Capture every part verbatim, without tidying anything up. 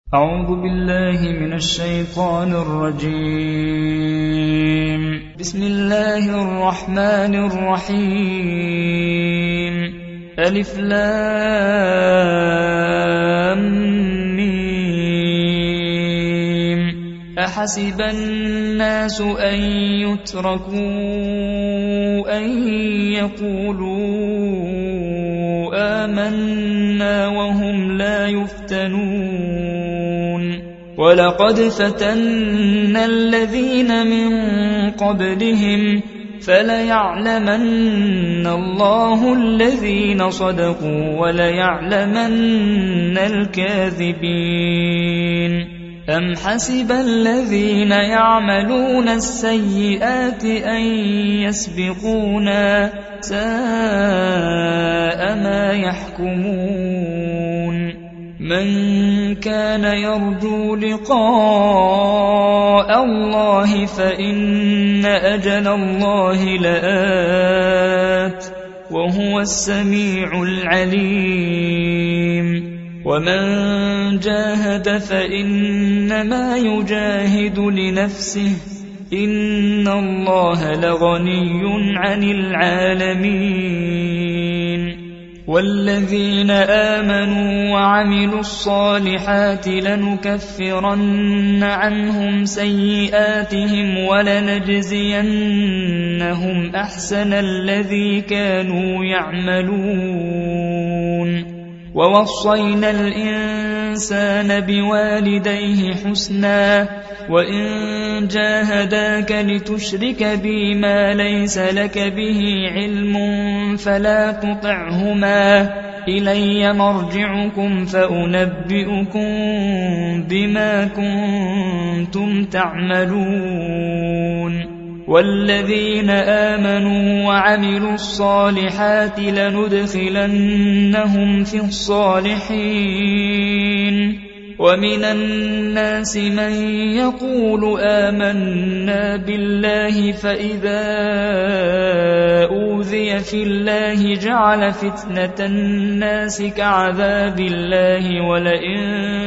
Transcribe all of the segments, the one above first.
أعوذ بالله من الشيطان الرجيم. بسم الله الرحمن الرحيم. ألف لام ميم. أحسب الناس أن يتركوا أن يقولوا آمنا وهم لا يفتنون. ولقد فتنا الذين من قبلهم فليعلمن الله الذين صدقوا وليعلمن الكاذبين. أم حسب الذين يعملون السيئات أن يسبقونا ساء ما يحكمون. من كان يرجو لقاء الله فإن أجل الله لآت وهو السميع العليم. ومن جاهد فإنما يجاهد لنفسه إن الله لغني عن العالمين. والذين آمنوا وعملوا الصالحات لنكفرن عنهم سيئاتهم ولنجزينهم أحسن الذي كانوا يعملون. ووصينا الإنسان بوالديه حسنا وإن جاهداك لتشرك بي ما ليس لك به علم فلا تطعهما إلي مرجعكم فأنبئكم بما كنتم تعملون. والذين آمنوا وعملوا الصالحات لندخلنهم في الصالحين. ومن الناس من يقول آمنا بالله فإذا أوذي في الله جعل فتنة الناس كعذاب الله ولئن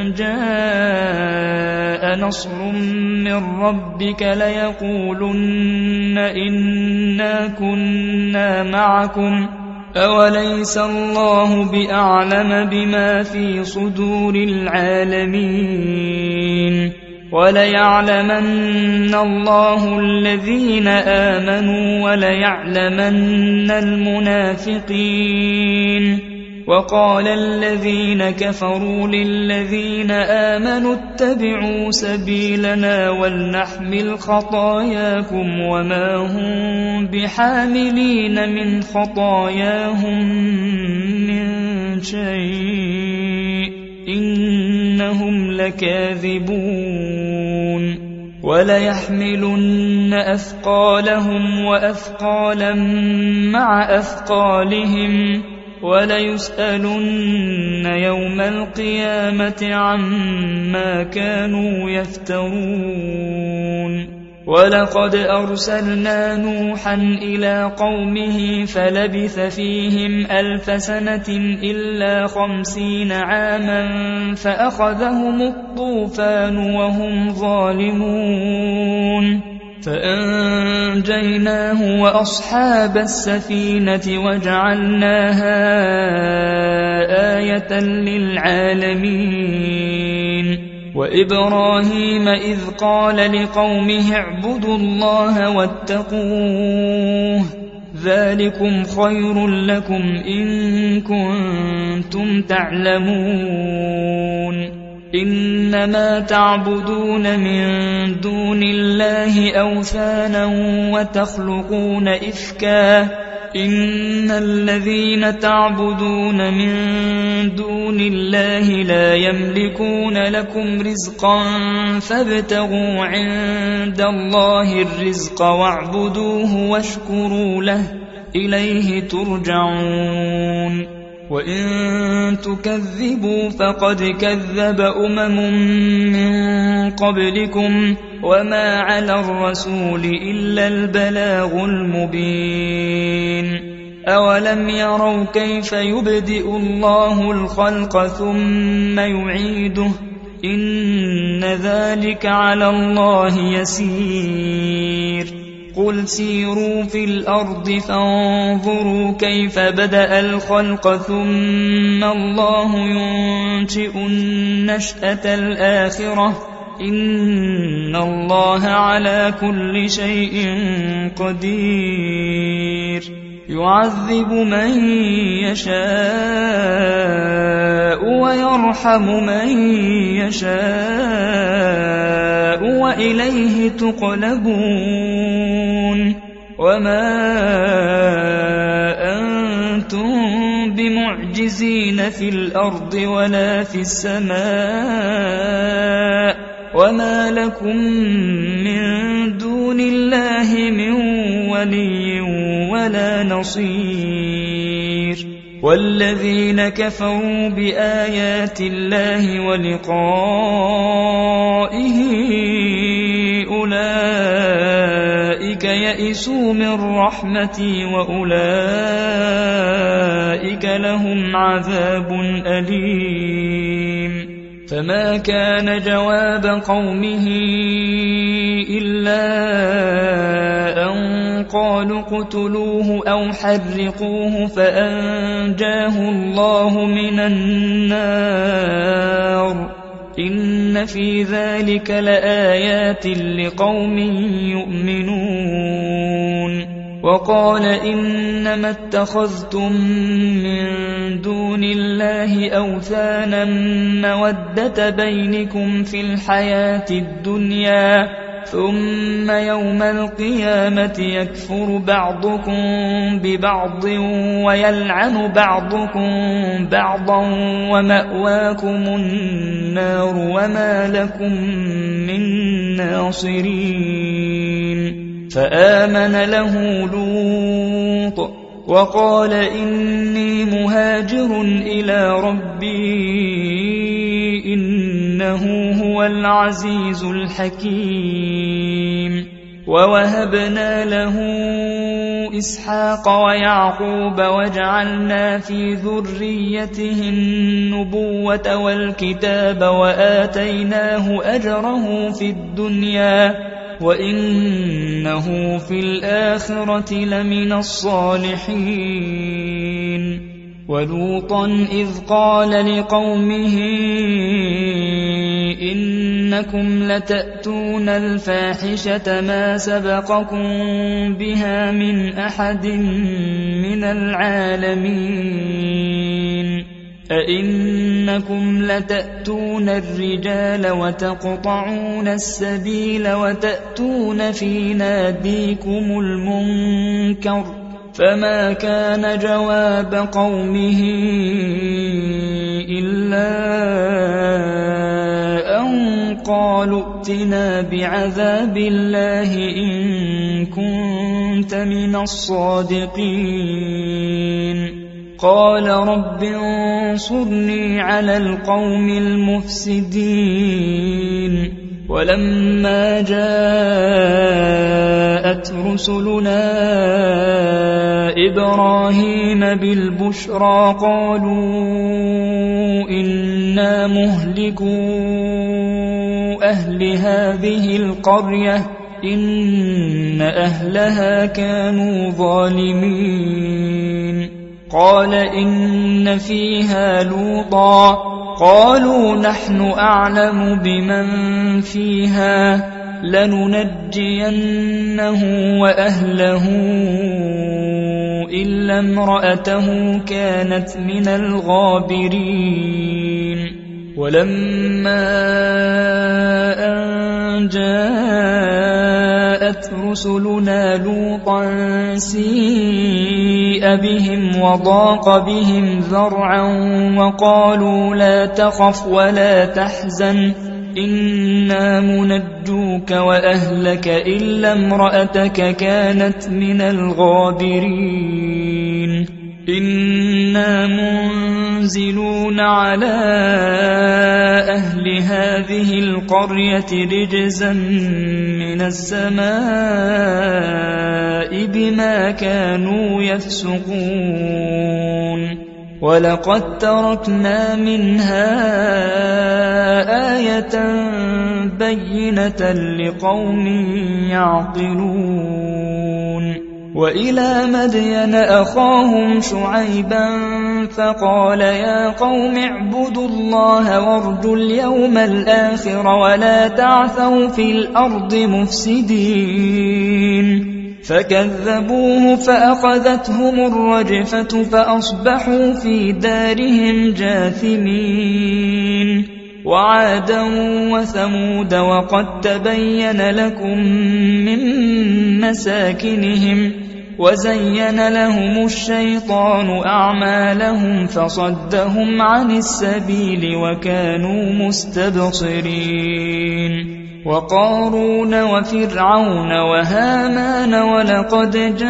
جاء نصر من ربك ليقولن إنا كنا معكم أوليس الله بأعلم بما في صدور العالمين. وليعلمن الله الذين آمنوا وليعلمن المنافقين. وقال الذين كفروا للذين آمنوا اتبعوا سبيلنا ولنحمل خطاياكم وما هم بحاملين من خطاياهم من شيء إنهم لكاذبون. وليحملن أثقالهم وأثقالا مع أثقالهم وليسألن يوم القيامة عما كانوا يفترون. ولقد أرسلنا نوحا إلى قومه فلبث فيهم ألف سنة إلا خمسين عاما فأخذهم الطوفان وهم ظالمون. فأنجيناه وأصحاب السفينة وجعلناها آية للعالمين. وإبراهيم إذ قال لقومه اعبدوا الله واتقوه ذلكم خير لكم إن كنتم تعلمون. إنما تعبدون من دون الله أوثانا وتخلقون إفكا إن الذين تعبدون من دون الله لا يملكون لكم رزقا فابتغوا عند الله الرزق واعبدوه واشكروا له إليه ترجعون. وإن تكذبوا فقد كذب أمم من قبلكم وما على الرسول إلا البلاغ المبين. أولم يروا كيف يبدئ الله الخلق ثم يعيده إن ذلك على الله يسير قل سيروا في الأرض فانظروا كيف بدأ الخلق ثم الله ينشئ النشأة الآخرة إن الله على كل شيء قدير يعذب من يشاء ويرحم من يشاء وإليه تقلبون وما أنتم بمعجزين في الأرض ولا في السماء وما لكم من دون الله من ولي ولا نصير والذين كفروا بآيات الله ولقائه أولئك يئسوا من رحمتي وأولئك لهم عذاب أليم فما كان جواب قومه إلا أن قالوا اقتلوه أو حرقوه فأنجاه الله من النار إن في ذلك لآيات لقوم يؤمنون وقال إنما اتخذتم من دون الله أوثانا مودة بينكم في الحياة الدنيا ثم يوم القيامة يكفر بعضكم ببعض ويلعن بعضكم بعضا ومأواكم النار وما لكم من ناصرين فآمن له لوط وقال إني مهاجر إلى ربي إنه هو العزيز الحكيم ووهبنا له إسحاق ويعقوب وجعلنا في ذريته النبوة والكتاب وآتيناه أجره في الدنيا وإنه في الآخرة لمن الصالحين ولوطا إذ قال لقومه إنكم لتأتون الفاحشة ما سبقكم بها من أحد من العالمين أئنكم لتأتون الرجال وتقطعون السبيل وتأتون في ناديكم المنكر فما كان جواب قومه إلا أن قالوا ائتنا بعذاب الله إن كنت من الصادقين قال رب انصرني على القوم المفسدين ولما جاءت رسلنا إبراهيم بالبشرى قالوا إنا مهلكو أهل هذه القرية إن أهلها كانوا ظالمين قال إن فيها لوطا قالوا نحن أعلم بمن فيها لننجينه وأهله إلا امرأته كانت من الغابرين ولما أن جاءت رسلنا لوطا سيء بهم وضاق بهم ذرعا وقالوا لا تخف ولا تحزن إنا منجوك وأهلك إلا امرأتك كانت من الغابرين إنا منزلون على أهل هذه القرية رجزا من السماء بما كانوا يفسقون ولقد تركنا منها آية بينة لقوم يعقلون وإلى مدين أخاهم شعيبا فقال يا قوم اعبدوا الله وارجوا اليوم الآخر ولا تعثوا في الأرض مفسدين فكذبوه فأخذتهم الرجفة فأصبحوا في دارهم جاثمين وعادا وثمود وقد تبين لكم من مساكنهم وزين لهم الشيطان أعمالهم فصدهم عن السبيل وكانوا مستبصرين وقارون وفرعون وهامان ولقد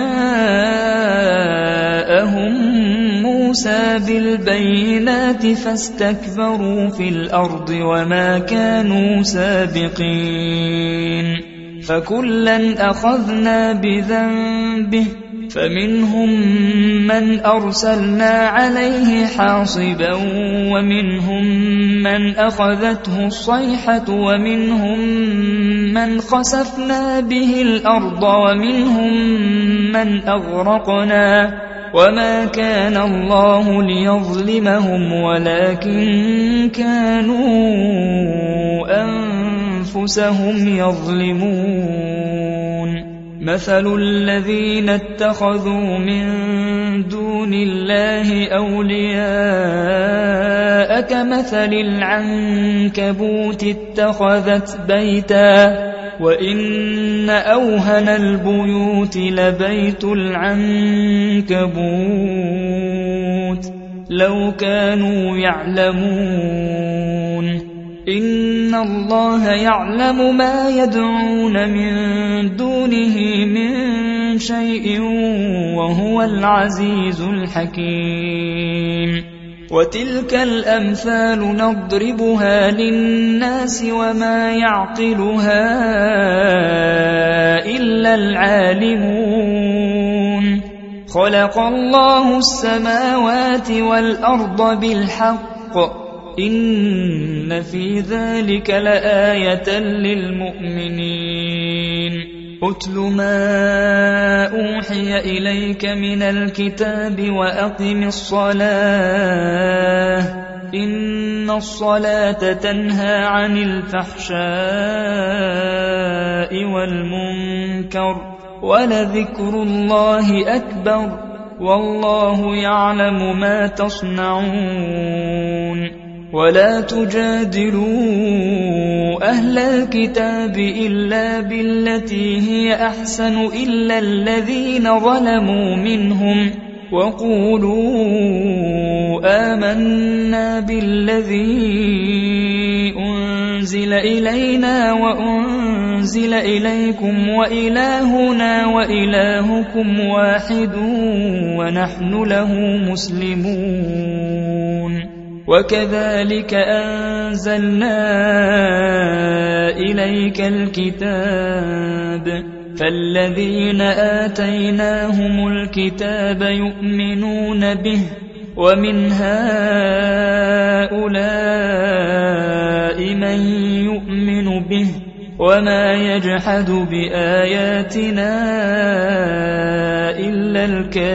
جاءهم موسى بالبينات فاستكبروا في الأرض وما كانوا سابقين فكلا أخذنا بذنبه فمنهم من أرسلنا عليه حاصبا ومنهم من أخذته الصيحة ومنهم من خسفنا به الأرض ومنهم من أغرقنا وما كان الله ليظلمهم ولكن كانوا أنفسهم يظلمون مثل الذين اتخذوا من دون الله أولياء كمثل العنكبوت اتخذت بيتا وإن أوهن البيوت لبيت العنكبوت لو كانوا يعلمون إن الله يعلم ما يدعون من دونه من شيء وهو العزيز الحكيم وتلك الأمثال نضربها للناس وما يعقلها إلا العالمون خلق الله السماوات والأرض بالحق إن في ذلك لآية للمؤمنين أتل ما أوحي إليك من الكتاب وأقم الصلاة إن الصلاة تنهى عن الفحشاء والمنكر ولذكر الله أكبر والله يعلم ما تصنعون ولا تجادلوا أهل الكتاب إلا بالتي هي أحسن إلا الذين ظلموا منهم وقولوا آمنا بالذي أنزل إلينا وأنزل إليكم وإلهنا وإلهكم واحد ونحن له مسلمون وكذلك أنزلنا إليك الكتاب فالذين آتيناهم الكتاب يؤمنون به ومن هؤلاء من يؤمن به وما يجحد بآياتنا إلا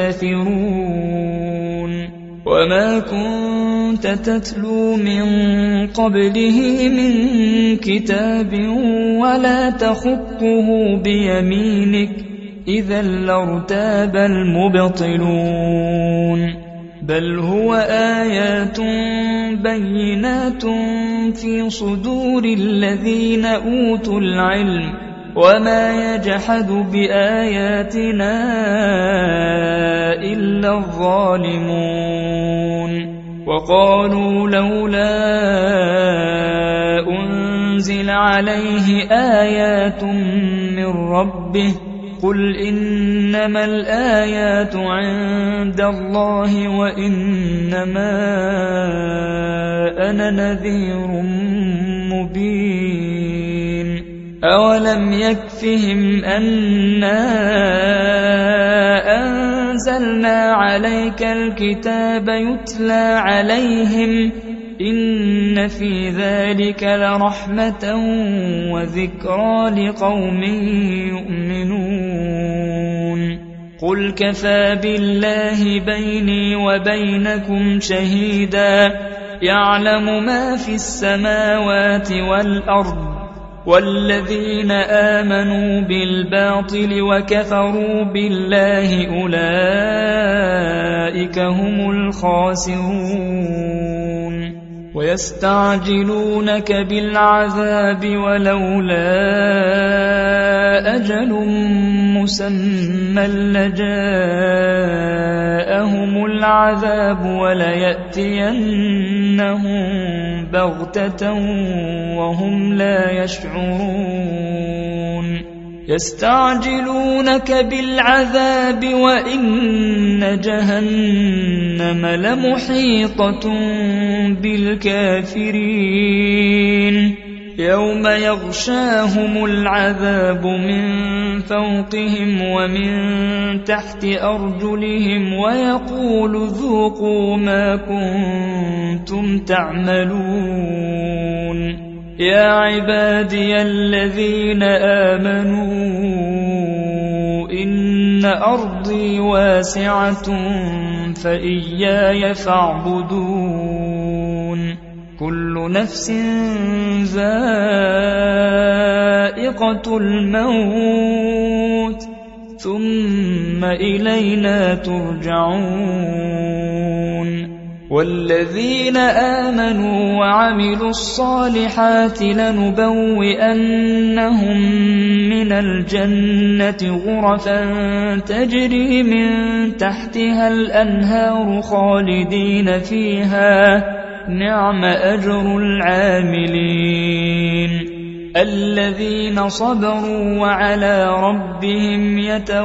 الكافرون وما كنت تتلو من قبله من كتاب ولا تخطه بيمينك إذا لارتاب المبطلون بل هو آيات بينات في صدور الذين أوتوا العلم وما يجحد بآياتنا إلا الظالمون وقالوا لولا أنزل عليه آيات من ربه قل إنما الآيات عند الله وإنما أنا نذير مبين أولم يكفهم أنا أنزلنا عليك الكتاب يتلى عليهم إن في ذلك لرحمة وذكرى لقوم يؤمنون قل كفى بالله بيني وبينكم شهيدا يعلم ما في السماوات والأرض والذين آمنوا بالباطل وكفروا بالله أولئك هم الخاسرون ويستعجلونك بالعذاب ولولا أجل مسمى لجاءهم العذاب وليأتينهم بغتة وهم لا يشعرون يستعجلونك بالعذاب وإن جهنم لمحيطة بالكافرين يوم يغشاهم العذاب من فوقهم ومن تحت أرجلهم ويقول ذوقوا ما كنتم تعملون يا عبادي الذين آمنوا إن أرضي واسعة فإياي فاعبدون كل نفس ذائقة الموت ثم إلينا ترجعون والذين آمنوا وعملوا الصالحات لنبوئنهم من الجنة غرفا تجري من تحتها الأنهار خالدين فيها نعم أجر العاملين الذين صبروا وعلى ربهم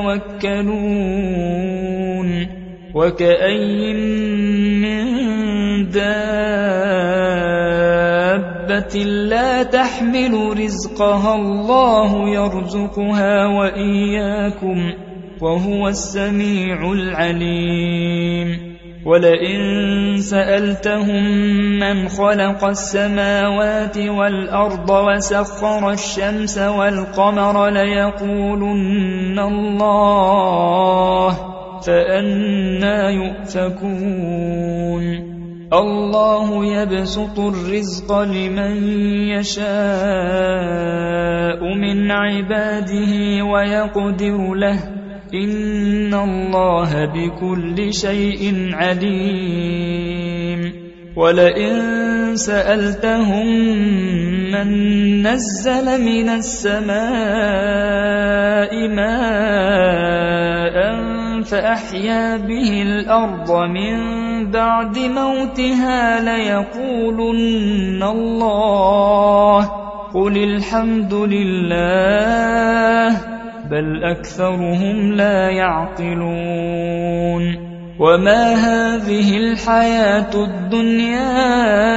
يتوكلون وكأين من دابة لا تحمل رزقها الله يرزقها وإياكم وهو السميع العليم ولئن سألتهم من خلق السماوات والأرض وسخر الشمس والقمر ليقولن الله فأنى يؤفكون الله يبسط الرزق لمن يشاء من عباده ويقدر له إن الله بكل شيء عليم ولئن سألتهم من نزل من السماء ماء فأحيا به الأرض من بعد موتها ليقولن الله قل الحمد لله بل أكثرهم لا يعقلون وما هذه الحياة الدنيا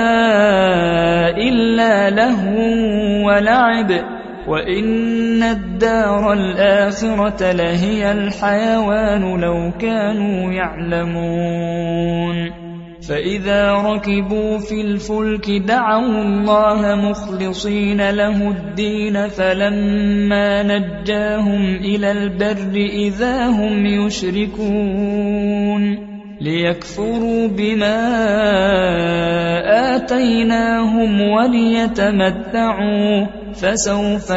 إلا لهو ولعب وإن الدار الآخرة لهي الحيوان لو كانوا يعلمون فإذا ركبوا في الفلك دعوا الله مخلصين له الدين فلما نجاهم إلى البر إذا هم يشركون ليكفروا بما آتيناهم وليتمتعوا فسوف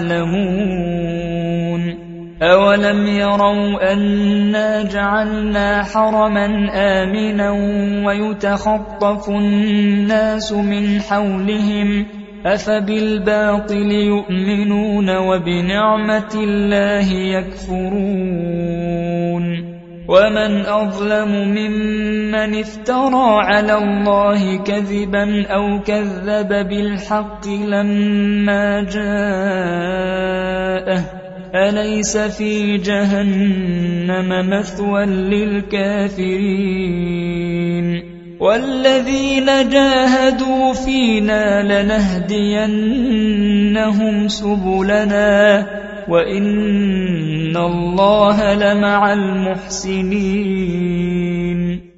يعلمون أولم يروا أنا جعلنا حرما آمنا ويتخطف الناس من حولهم أفبالباطل يؤمنون وبنعمة الله يكفرون ومن أظلم ممن افترى على الله كذبا أو كذب بالحق لما جاءه أليس في جهنم مثوى للكافرين والذين جاهدوا فينا لنهدينهم سبلنا وإن الله لمع المحسنين